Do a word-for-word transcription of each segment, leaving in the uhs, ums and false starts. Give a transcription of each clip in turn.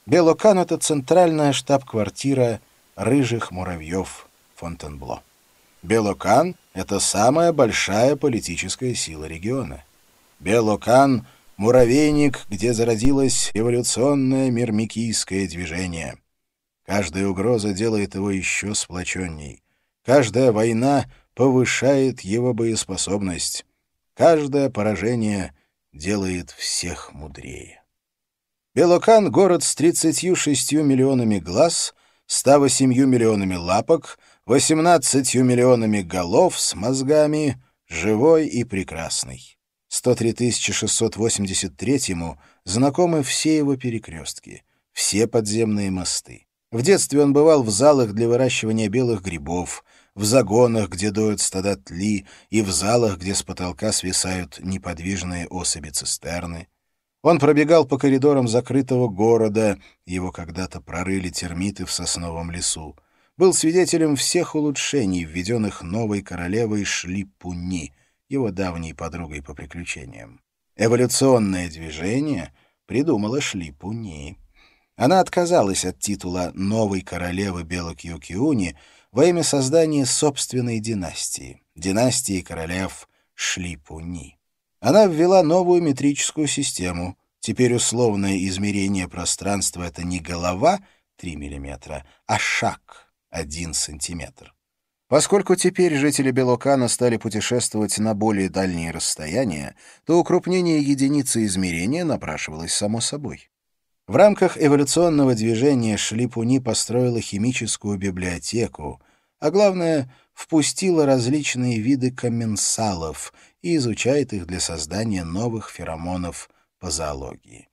Белокан — это центральная штаб-квартира рыжих муравьев Фонтенбло. Белокан — это самая большая политическая сила региона. Белокан — муравейник, где зародилось революционное мирмикийское движение. Каждая угроза делает его еще сплоченней. Каждая война повышает его боеспособность. Каждое поражение делает всех мудрее. Белокан — город с тридцатью шестью миллионами глаз, ста восемью миллионами лапок, восемнадцатью миллионами голов с мозгами, живой и прекрасный. сто три тысячи шестьсот восемьдесят третьему знакомы все его перекрестки, все подземные мосты. В детстве он бывал в залах для выращивания белых грибов, в загонах, где доют стада тли, и в залах, где с потолка свисают неподвижные особи цистерны. Он пробегал по коридорам закрытого города, его когда-то прорыли термиты в сосновом лесу, был свидетелем всех улучшений, введенных новой королевой Шлипуни, его давней подругой по приключениям. Эволюционное движение придумала Шлипуни. Она отказалась от титула новой королевы Белокьюкиуни во имя создания собственной династии, династии королев Шлипуни. Она ввела новую метрическую систему. Теперь условное измерение пространства — это не голова три миллиметра, а шаг один сантиметр. Поскольку теперь жители Белокана стали путешествовать на более дальние расстояния, то укрупнение единицы измерения напрашивалось само собой. В рамках эволюционного движения Шлипуни построила химическую библиотеку, а главное, впустила различные виды комменсалов и изучает их для создания новых феромонов по зоологии.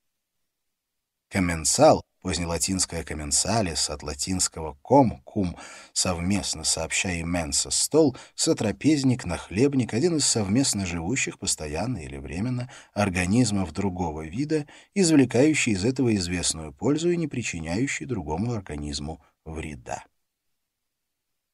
Комменсал, позднелатинское commensalis, от латинского com, кум, совместно сообща и mensa, стол, сотрапезник, нахлебник, один из совместно живущих, постоянно или временно, организмов другого вида, извлекающий из этого известную пользу и не причиняющий другому организму вреда.